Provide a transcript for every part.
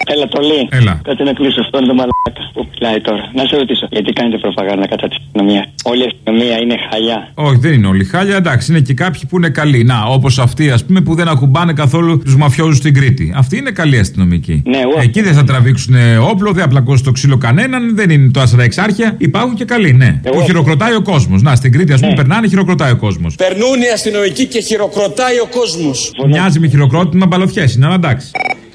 Έλα, Τολί. Έλα. Κάτι να κλείσω αυτόν τον μαλάκα που μιλάει τώρα. Να σε ρωτήσω, γιατί κάνετε προπαγάνδα κατά τη αστυνομία? Όλη η αστυνομία είναι χαλιά. Όχι, δεν είναι όλοι χάλια, εντάξει, είναι και κάποιοι που είναι καλοί. Να, όπως αυτοί, ας πούμε, που δεν ακουμπάνε καθόλου τους μαφιόζους στην Κρήτη. Αυτοί είναι καλοί αστυνομικοί. Ναι, εκεί δεν θα τραβήξουν όπλο, δεν απλακώσουν το ξύλο κανέναν, δεν είναι το 4 εξάρχεια. Υπάρχουν και καλοί, ναι. Που χειροκροτάει ο κόσμος. Να, στην Κρήτη, ας πούμε, περνάνε, χειροκροτάει ο κόσμος. Περνούν οι αστυνομικοί και χειροκροτάει ο κόσμος. Μοιάζει με χειροκρότημα μπαλωθιές, είναι, αλλά εντάξει.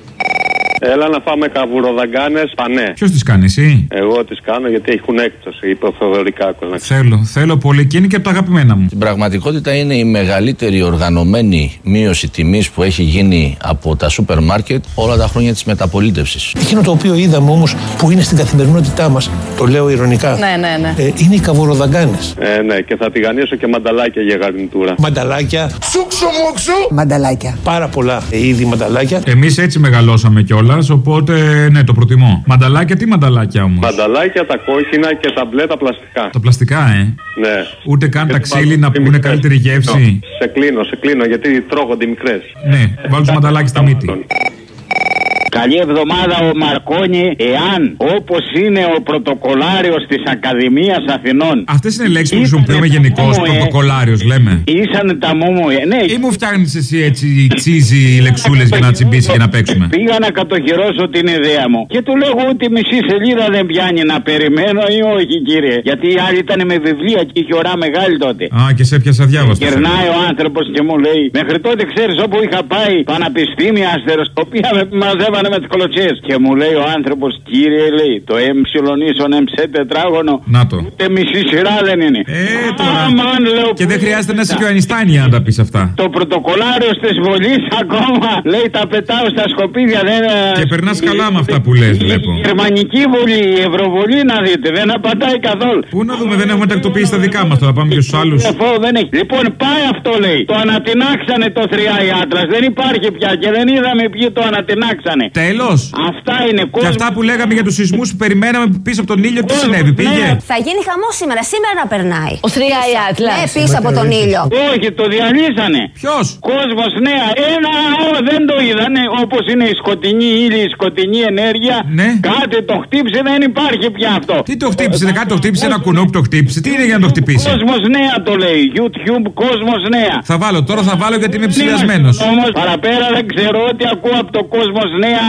Έλα να φάμε καβουροδαγκάνες πανέ. Ποιος τις κάνει, εσύ? Εγώ τις κάνω γιατί έχουν έκπτωση, είπε ο Θεοδωρικάκος. Θέλω πολύ και είναι και από τα αγαπημένα μου. Στην πραγματικότητα είναι η μεγαλύτερη οργανωμένη μείωση τιμής που έχει γίνει από τα σούπερ μάρκετ όλα τα χρόνια της μεταπολίτευσης. Εκείνο το οποίο είδαμε όμως που είναι στην καθημερινότητά μας, το λέω ειρωνικά, ναι. Είναι οι καβουροδαγκάνες. Ναι, και θα τηγανίσω και μανταλάκια για γαρνιτούρα. Μανταλάκια. Σούξο μουξο. Μανταλάκια. Πάρα πολλά είδη μανταλάκια. Εμείς έτσι μεγαλώσαμε κιόλας. Οπότε ναι, το προτιμώ. Μανταλάκια, τι μανταλάκια όμως? Μανταλάκια, τα κόκκινα και τα μπλε, τα πλαστικά. Τα πλαστικά, Ναι. Ούτε καν τα ξύλινα που είναι καλύτερη γεύση. Σε κλείνω, γιατί τρώγονται μικρές. Ναι, βάλω το μανταλάκι στα μύτη. Καλή εβδομάδα ο Μαρκόνι, εάν όπως είναι ο πρωτοκολάριος της Ακαδημίας Αθηνών. Αυτές είναι λέξεις που χρησιμοποιούμε γενικώς, πρωτοκολάριος λέμε. Ήσανε τα μόμο, ναι. Ή μου φτιάχνεις εσύ έτσι τσίζι λεξούλες για να τσιμπήσει και να παίξουμε? Πήγα να κατοχυρώσω την ιδέα μου και του λέω ότι μισή σελίδα δεν πιάνει, να περιμένω ή όχι, κύριε? Γιατί οι άλλοι ήταν με βιβλία και είχε ωρά μεγάλη τότε. Α, και σε έπιασα διάβαστο. Γερνάει ο άνθρωπος και μου λέει, μέχρι τότε ξέρεις όπου είχα πάει πανεπιστήμια, αστεροσκοπία, με μαζεύανε με τις κολοτσίες. Και μου λέει ο άνθρωπος, κύριε, λέει, το εμψιλονίσον εμψέ τετράγωνο. Να το. Ούτε μισή σειρά δεν είναι. Τώρα. Λέω, και δεν χρειάζεται να είσαι και ο Αϊνστάιν για να τα πεις αυτά. Το πρωτοκολάριο της βολής ακόμα, λέει, τα πετάω στα σκοπίδια. Και περνάς καλά με αυτά που λες, βλέπω. Η γερμανική βολή, η ευρωβολή, να δείτε, δεν απαντάει καθόλου. Πού να δούμε, δεν έχουμε τακτοποιήσει τα δικά μας, τώρα πάμε και στους άλλους. Δεν έχει. Λοιπόν, πάει αυτό, λέει. Το ανατινάξανε το 3i Atlas. Δεν υπάρχει πια και δεν είδαμε ποιοι το ανατινάξανε. Τέλος. Αυτά είναι κόσμο. Και αυτά που λέγαμε για τους σεισμούς που περιμέναμε πίσω από τον ήλιο, τι συνέβη, πήγε? Θα γίνει χαμός σήμερα να περνάει. Ο 3i Atlas. Ναι, πίσω από τον ήλιο. Όχι, το διαλύσανε. Ποιος? Κόσμος νέα. Δεν το είδανε. Όπως είναι η σκοτεινή ύλη, η σκοτεινή ενέργεια. Ναι. Κάτι το χτύψε, δεν υπάρχει πια αυτό. Τι το χτύπησε, κάτι το χτύπησε, ένα κουνό που το χτύπησε. Τι είναι για να το χτυπήσει? Κόσμος νέα το λέει. YouTube, κόσμος νέα. Θα βάλω, τώρα θα βάλω γιατί είμαι ψηλιασμένος. Όμως παραπέρα δεν ξέρω ότι ακούω από το κόσμος νέα.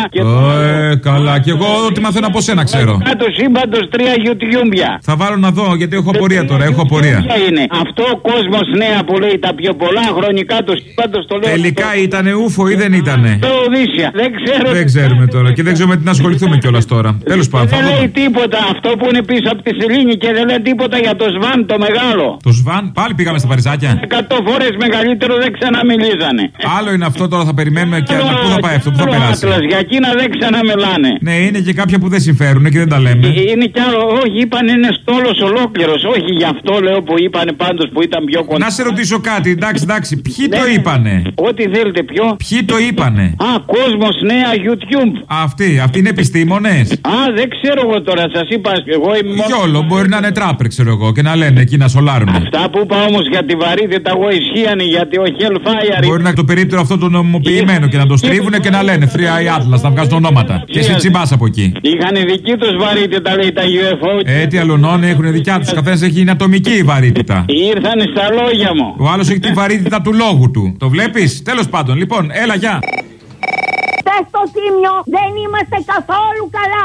Καλά, και εγώ ό,τι μαθαίνω από σένα ξέρω. Κάτω σύμπαντος 3 YouTube. Θα βάλω να δω γιατί έχω απορία τώρα, έχω απορία. Είναι αυτό ο κόσμος νέα που λέει τα πιο πολλά χρονικά του σύμπαντος το λέω. Τελικά ήτανε ούφο ή δεν ήτανε? Το Οδύσσια, δεν ξέρω. Δεν ξέρουμε τώρα και δεν ξέρουμε τι να ασχοληθούμε κιόλας τώρα. Τέλος πάντων. Δεν λέει τίποτα αυτό που είναι πίσω από τη σελήνη και δεν λέει τίποτα για το Σβάν το μεγάλο. Το Σβάν, πάλι πήγαμε στα Παριζάκια. 100 φορές μεγαλύτερο, δεν ξαναμιλίζανε. Άλλο είναι αυτό, τώρα θα περιμένουμε και πού θα πάει αυτό, πού θα περάσει. Για εκείνα δεν ξαναμιλάνε. Ναι, είναι και κάποια που δεν συμφέρουν και δεν τα λέμε. Είναι κι άλλο, όχι, είπαν είναι στόλος ολόκληρος. Όχι γι' αυτό λέω που είπανε πάντως που ήταν πιο κοντά. Να σε ρωτήσω κάτι, εντάξει, ποιοι το είπανε? Ό,τι θέλετε, ποιο? Ποιοι το είπανε? Α, κόσμος νέα YouTube. Αυτοί είναι επιστήμονες. Α, δεν ξέρω εγώ τώρα, σας είπα. Εγώ είμαι μόνο. Γιόλο, μπορεί να είναι τράπερ, ξέρω εγώ, και να λένε εκεί να σολάρουν. Αυτά που είπα όμως για τη βαρύτητα, εγώ ισχύανε γιατί ο Hellfire. Μπορεί να είναι το περίπτερο αυτό το νομιμοποιημένο και να το στρίβουνε και να λένε 3i Atlas, να βγάζουν ονόματα. Και εσύ τσιμπάς από εκεί. Είχαν δική τους βαρύτητα, λέει τα UFO. Τι αλωνώνε έχουν δικιά τους. Καθένας έχει είναι ατομική βαρύτητα. Ήρθανε στα λόγια μου. Ο άλλος έχει τη βαρύτητα του λόγου του. Το βλέπεις? Τέλος πάντων, λοιπόν, έλα, γεια. Στο Τίμιο δεν είμαστε καθόλου καλά.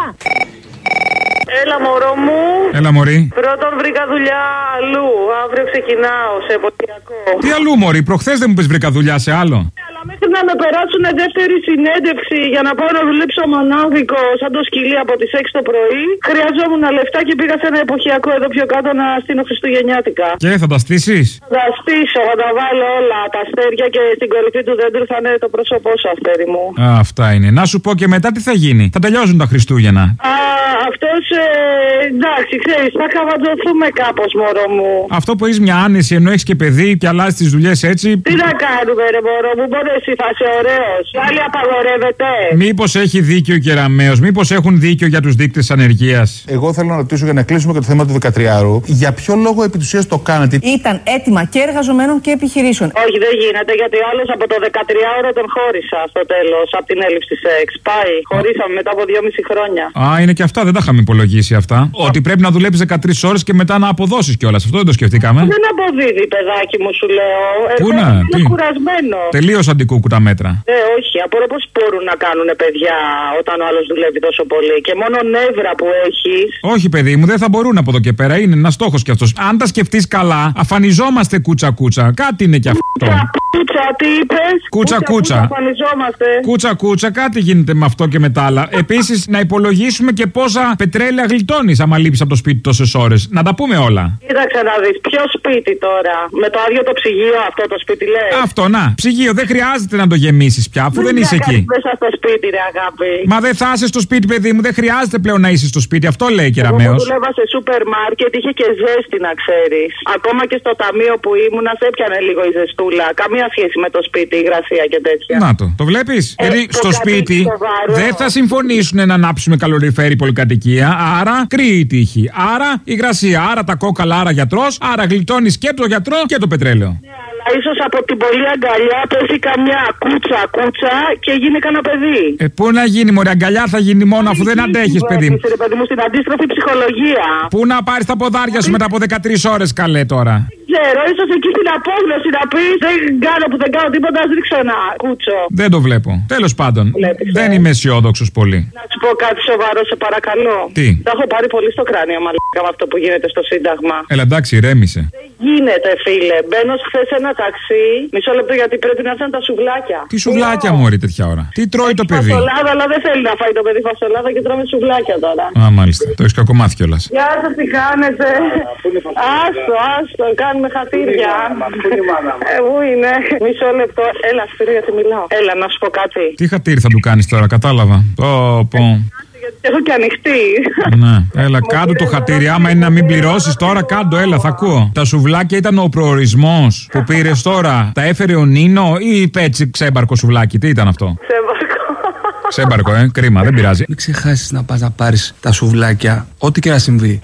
Έλα μωρό μου. Έλα μωρή. Πρώτον βρήκα δουλειά αλλού. Αύριο ξεκινάω σε εποχιακό. Τι αλλού μωρή? Προχθές δεν μου πες βρήκα δουλειά σε άλλο. Αλλά μέχρι να με περάσουν δεύτερη συνέντευξη για να πάω να δουλέψω μονάδικο σαν το σκυλί από τις 6 το πρωί, χρειαζόμουν λεφτά και πήγα σε ένα εποχιακό εδώ πιο κάτω να στείλω χριστουγεννιάτικα. Και θα τα στήσεις? Θα τα στήσω, θα τα βάλω όλα. Τα αστέρια και στην κορυφή του δέντρου θα είναι το πρόσωπό σου, αστέρι μου. Αυτά είναι. Να σου πω και μετά τι θα γίνει. Θα τελειώσουν τα Χριστούγεννα. Αυτό κάπως. Εντάξει, ξέρεις, θα καβατζωθούμε κάπως, μωρό μου. Αυτό που έχεις μια άνεση ενώ έχεις και παιδί και αλλάζεις τις δουλειές έτσι. Τι να κάνουμε, ρε μωρό μου, μπορεί εσύ θα είσαι ωραίος. Άλλοι απαγορεύεται. Μήπως έχει δίκιο ο Κεραμέως, μήπως έχουν δίκιο για τους δείκτες ανεργίας. Εγώ θέλω να ρωτήσω για να κλείσουμε και το θέμα του 13ου. Για ποιο λόγο επί της ουσίας το κάνατε? Ήταν έτοιμα και εργαζομένων και επιχειρήσεων. Όχι, δεν γίνεται, γιατί ο άλλος από το 13ωρο τον χώρισα στο τέλος, από την έλλειψη σεξ. Πάει, χωρίσαμε μετά από 2,5 χρόνια. Α, είναι και αυτά, δεν τα είχαμε υπολογίσει αυτά. Ότι πρέπει να δουλέψεις 13 ώρες και μετά να αποδώσεις κιόλας. Αυτό δεν το σκεφτήκαμε. Δεν αποδίδει, παιδάκι μου, σου λέω. Πού να, είναι κουρασμένο. Τελείως αντικούκου τα μέτρα. Όχι, απορώ πώς μπορούν να κάνουν παιδιά όταν ο άλλος δουλεύει τόσο πολύ. Και μόνο νεύρα που έχεις. Όχι, παιδί μου, δεν θα μπορούν από εδώ και πέρα. Είναι ένας στόχος κι αυτός. Αν τα σκεφτείς καλά, αφανιζόμαστε κούτσα-κούτσα. Κάτι είναι κι αυτό. Κούτσα, τι είπες? Κούτσα-κούτσα. Αφανιζόμαστε. Κούτσα-κούτσα, κάτι γίνεται με αυτό και με τα άλλα. Επίσης, να υπολογίσουμε και πόσα πετρέλαια γλιτώνεις άμα λείπεις από το σπίτι τόσες ώρες. Να τα πούμε όλα. Κοίταξε να δεις, ποιο σπίτι τώρα? Με το άδειο το ψυγείο, αυτό το σπίτι λέει. Αυτό, να. Ψυγείο, δεν χρειάζεται να το γεμίσεις πια, αφού δεν είσαι εκεί. Μέσα στο σπίτι, ρε αγάπη. Μα δεν θα είσαι στο σπίτι, παιδί μου, δεν χρειάζεται πλέον να είσαι στο σπίτι. Αυτό λέει η Κεραμέως. Εγώ δούλευα σε σούπερ μάρκετ, είχε και ζέστη, να ξέρεις. Ακόμα και στο ταμείο που ήμουνα, σε έπιανε λίγο η ζεστούλα. Καμία σχέση με το σπίτι, υγρασία και τέτοια. Να το βλέπεις. Γιατί στο σπίτι δεν θα συμφωνήσουν να ανάψουμε καλοριφέρη πολυκατοικία. Άρα κρύη η τύχη. Άρα υγρασία. Άρα τα κόκαλα, άρα γιατρός. Άρα γλιτώνεις και το γιατρό και το πετρέλαιο. Ίσως από την πολλή αγκαλιά πέσει καμιά κούτσα και γίνει κανένα παιδί. Πού να γίνει, μωρέ, αγκαλιά θα γίνει μόνο αφού δεν αντέχεις, παιδί μου. Ρε παιδί μου, στην αντίστροφη ψυχολογία. Πού να πάρεις τα ποδάρια σου μετά από 13 ώρες, καλέ τώρα. Ξέρω, ίσως εκεί στην απόγνωση να πεις δεν κάνω που δεν κάνω τίποτα, ας ρίξω ένα κούτσο. Δεν το βλέπω. Τέλος πάντων, δεν είμαι αισιόδοξος πολύ. Να σου πω κάτι σοβαρό, σε παρακαλώ. Τι? Τα έχω πάρει πολύ στο κράνιο, μαλάκα, με αυτό που γίνεται στο Σύνταγμα. Έλα, εντάξει, ηρέμησε. Δεν γίνεται, φίλε. Μπαίνω χθες σε ένα ταξί, μισό λεπτό γιατί πρέπει να έρθουν τα σουβλάκια. Τι σουβλάκια, μωρή, τέτοια ώρα? Τι τρώει το παιδί? Φασολάδα, αλλά δεν θέλει να φάει το παιδί φασολάδα και τρώμε σουβλάκια τώρα. Α, μάλιστα. Το έχεις κακομάθει κιόλας. Γεια σας, τι κάνετε? Άστο, κάνουμε χατήρια. Πού είναι? Μισό λεπτό. Έλα, Σπύρο, γιατί μιλάω. Έλα, να σου πω κάτι. Τι χατήρι θα του κάνεις τώρα, κατάλαβα. Πω. Έχω και ανοιχτή. Ναι, έλα, κάτω το χατήρι. Άμα είναι να μην πληρώσεις τώρα, κάτω, έλα, θα ακούω. Τα σουβλάκια ήταν ο προορισμός που πήρες τώρα. Τα έφερε ο Νίνο ή είπε έτσι ξέμπαρκο σουβλάκι? Τι ήταν αυτό? Ξέμπαρκο, κρίμα, δεν πειράζει. Μην ξεχάσεις να πας να πάρεις τα σουβλάκια, ό,τι και να συμβεί.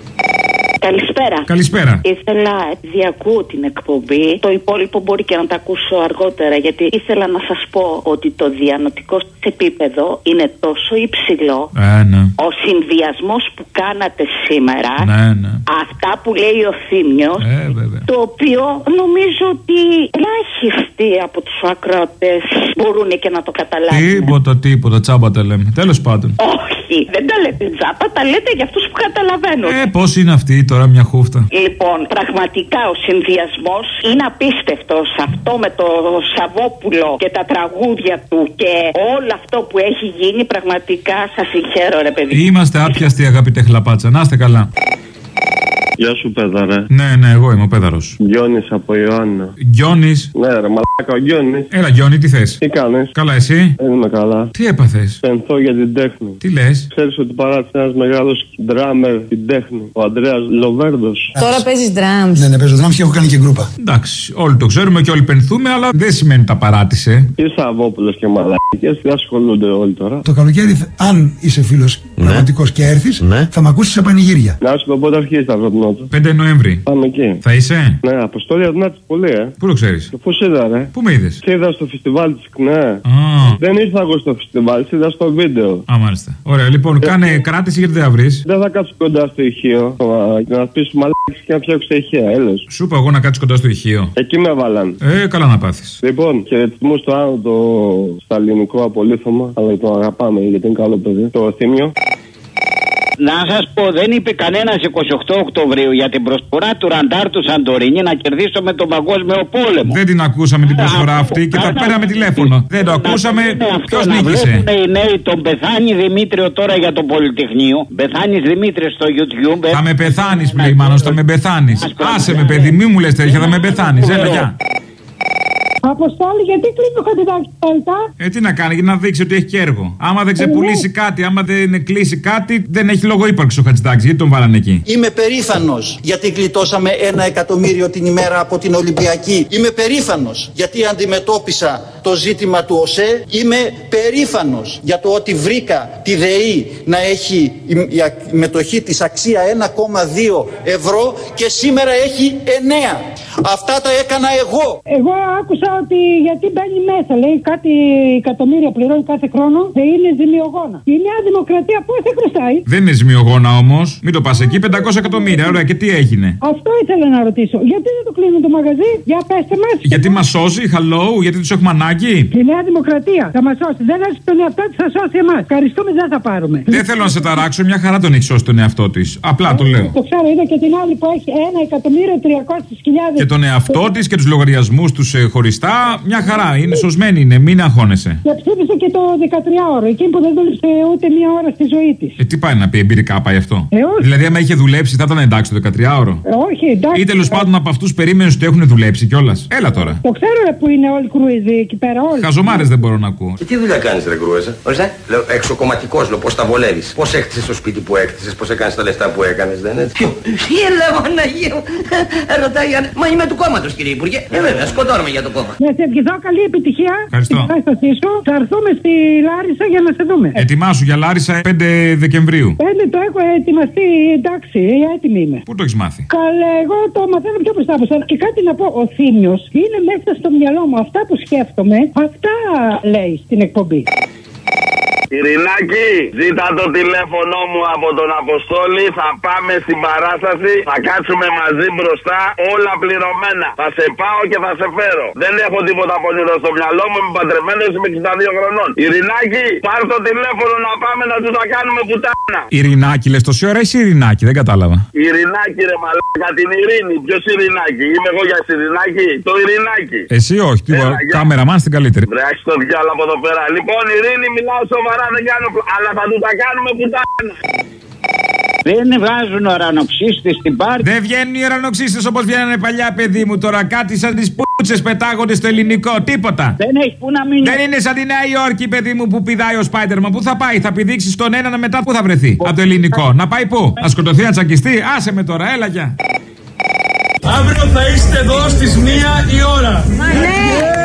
Καλησπέρα. Καλησπέρα. Ήθελα, διακούω την εκπομπή. Το υπόλοιπο μπορεί και να τα ακούσω αργότερα, γιατί ήθελα να σας πω ότι το διανοητικό επίπεδο είναι τόσο υψηλό. Ναι. Ο συνδυασμός που κάνατε σήμερα, ναι. Αυτά που λέει ο Θήμιος, το οποίο νομίζω ότι ελάχιστοι από τους ακροατές μπορούν και να το καταλάβουν. Τίποτα, τσάμπα τα λέμε. Τέλος πάντων. Όχι, δεν τα λέτε τσάμπα, τα λέτε για αυτούς που καταλαβαίνουν. Πώς είναι αυτή τώρα μια χούφτα? Λοιπόν, πραγματικά ο συνδυασμός είναι απίστευτος. Αυτό με το Σαββόπουλο και τα τραγούδια του και όλο αυτό που έχει γίνει, πραγματικά σας συγχαίρω, ρε παιδί. Είμαστε άπιαστοι, αγαπητέ Χλαπάτσα. Να είστε καλά. Γεια σου, πέδαρε. Ναι, εγώ είμαι ο πέδαρος. Γιώνης από Ιωάννα. Γιώνης. Ναι, ρε, μαλάκα, ο Γιώνης. Έλα, Γιώνη, τι θες? Τι κάνεις? Καλά, εσύ? Δεν είμαι καλά. Τι έπαθες? Πενθώ για την τέχνη. Τι λες? Ξέρεις ότι παράτησε ένας μεγάλος ντράμερ την τέχνη, ο Ανδρέας Λοβέρδος. Τώρα παίζεις drums? Ναι, παίζω drums και έχω κάνει και γκρούπα. Εντάξει, όλοι το ξέρουμε και όλοι πενθούμε, αλλά δεν σημαίνει τα παράτησε. Τι Σαββόπουλος και μαλάκες, τι ασχολούνται όλοι τώρα. Το καλοκαίρι, αν είσαι φίλος πραγματικός και έρθεις, θα μ' ακούσεις σε πανηγύρια. Να σου πω πότε αρχίζει τα βροντινό του. 5 Νοέμβρη. Πάμε εκεί. Θα είσαι? Ναι, αποστολή αδυνάτης πολύ, Πού το ξέρεις? Πώς είδα, ρε? Πού με είδες? Σε είδα στο φεστιβάλ της ΚΝΕ. Δεν ήρθα εγώ στο φεστιβάλ, σε είδα στο βίντεο. Α, μάλιστα. Ωραία, λοιπόν, κάνε κράτηση γιατί δεν θα βρεις. Δεν θα κάτσω κοντά στο ηχείο. Να πεις μαλάκες και να φτιάξω τα ηχεία, έλος. Σου είπα εγώ να κάτσεις κοντά στο ηχείο. Εκεί με βάλαν. Καλά να πάθεις. Λοιπόν, χαιρετισμούς στο άλλο το σταλινικό απολύθωμα. Αλλά τον αγαπάμε γιατί είναι καλό παιδί. Το Θήμιο. Να σας πω, δεν είπε κανένας 28 Οκτωβρίου για την προσφορά του ραντάρ του Σαντορίνη να κερδίσουμε τον παγκόσμιο πόλεμο. Δεν την ακούσαμε την προσφορά αυτή και τα πέραμε τηλέφωνο. Δεν το ακούσαμε. Ποιος νίκησε? Οι νέοι τον Πεθάνη Δημήτριο τώρα για το Πολυτεχνείο. Πεθάνης Δημήτριος στο YouTube. Θα με πεθάνεις, πλέον, Μάνος, θα με πεθάνεις. Άσε με, παιδί, μη μου λες τέτοια, θα με πεθάνεις. Έλα, γεια. Αποστόλη, γιατί κλείνει το Χατζηδάκη τελικά? Τι να κάνει, για να δείξει ότι έχει και έργο. Άμα δεν ξεπουλήσει κάτι, άμα δεν κλείσει κάτι, δεν έχει λόγο ύπαρξη ο Χατζηδάκης. Γιατί τον βάλανε εκεί? Είμαι περήφανος γιατί γλιτώσαμε 1 εκατομμύριο την ημέρα από την Ολυμπιακή. Είμαι περήφανος γιατί αντιμετώπισα το ζήτημα του ΟΣΕ. Είμαι περήφανος για το ότι βρήκα τη ΔΕΗ να έχει η μετοχή της αξία 1,2 ευρώ και σήμερα έχει 9. Αυτά τα έκανα εγώ. Εγώ άκουσα ότι γιατί μπαίνει μέσα, λέει κάτι εκατομμύρια πληρώνει κάθε χρόνο, δεν είναι ζημιογόνα. Η Νέα Δημοκρατία πώς θα χρωστάει? Δεν είναι ζημιογόνα όμως. Μην το πας εκεί, 500 εκατομμύρια. Ωραία, και τι έγινε? Αυτό ήθελα να ρωτήσω. Γιατί δεν το κλείνουν το μαγαζί? Για πέστε μας. Γιατί μας σώζει, hello, γιατί τους έχουμε ανάγκη. Η Νέα Δημοκρατία θα μας σώσει. Δεν έχει τον εαυτό της, θα σώσει εμάς. Ευχαριστούμε, δεν θα πάρουμε. Δεν θέλω να σε ταράξω, μια χαρά τον έχει σώσει τον εαυτό της. Απλά το λέω. Το ξέρω, είδα και την άλλη που έχει 1.300.000. Και τον εαυτό της και τους λογαριασμούς τους χωριστά, μια χαρά. Είναι σωσμένη, είναι, μην αγχώνεσαι. Και ψήφισε και το 13ωρο, εκείνη που δεν δούλεψε ούτε μία ώρα στη ζωή της. Τι πάει να πει, εμπειρικά πάει αυτό? Όχι. Δηλαδή, άμα είχε δουλέψει, θα ήταν εντάξει το 13ωρο. Όχι, εντάξει. Ή τέλος πάντων από αυτούς περίμενες ότι έχουν δουλέψει κιόλας. Έλα τώρα. Το ξέρω που είναι όλοι κρούιζοι εκεί πέρα, όλοι. Χαζομάρες δεν μπορώ να ακούω. Τι δουλειά κάνεις, ρε Κρούεζα? Ορίστε. Λέω εξοκομματικός, λέω, πώς τα βολεύεις. Πώς έκτισες το σπίτι που έκτισες, πώς έκανες τα λεφτά που έκανες, δεν είναι? Τι έλεγα, Παναγία μου. Ρωτάει, μα είμαι του κόμματος, κύριε Υπουργέ. Βέβαια, σκοτώνομαι για το κόμμα. Να σε ευχηθώ καλή επιτυχία. Ευχαριστώ. Θα έρθουμε στη Λάρισα για να σε δούμε. Ετοιμάσου για Λάρισα 5 Δεκεμβρίου. 5 το έχω ετοιμαστεί, εντάξει, έτοιμη είμαι. Πού το έχεις μάθει? Καλέ, εγώ το μαθαίνω πιο μπροστά από σένα. Και κάτι να πω, ο Θήμιος είναι μέσα στο μυαλό μου. Αυτά που σκέφτομαι, αυτά λέει στην εκπομπή. Ειρηνάκη, ζήτα το τηλέφωνο μου από τον Αποστόλη. Θα πάμε στην παράσταση. Θα κάτσουμε μαζί μπροστά. Όλα πληρωμένα. Θα σε πάω και θα σε φέρω. Δεν έχω τίποτα πονηρό στο μυαλό μου. Είμαι παντρεμένος, είμαι 62 χρονών. Ειρηνάκη, πάρ' το τηλέφωνο να πάμε να του τα κάνουμε πουτάνα. Ειρηνάκη, λες τόση ώρα, εσύ Ειρηνάκη, δεν κατάλαβα. Ειρηνάκη, ρε μαλάκα, την Ειρήνη. Ποιος Ειρηνάκη? Είμαι εγώ για Ειρηνάκη. Το Ειρηνάκη. Εσύ όχι, κάμεραμαν στην καλύτερη. Βρέχει το διάλογο από εδώ πέρα. Λοιπόν, Ειρήνη, μιλάω σοβαρά. Δεν κάνω, αλλά θα του τα κάνουμε πουτάνα. Δεν βγάζουν ουρανοξύστες στην πάρτι. Δεν βγαίνουν οι ουρανοξύστες όπως βγαίνανε παλιά, παιδί μου. Τώρα κάτι σαν τις πούτσες πετάγονται στο ελληνικό. Τίποτα. Δεν έχει που να μείνει. Δεν είναι σαν τη Νέα Υόρκη, παιδί μου, που πηδάει ο Σπάιντερμαν. Πού θα πάει? Θα πηδήξει στον έναν, μετά πού θα βρεθεί? Από το ελληνικό. Να πάει πού? Να σκοτωθεί, να τσακιστεί? Άσε με τώρα, έλα για. Αύριο θα είστε εδώ στις 1 η ώρα. Ναι.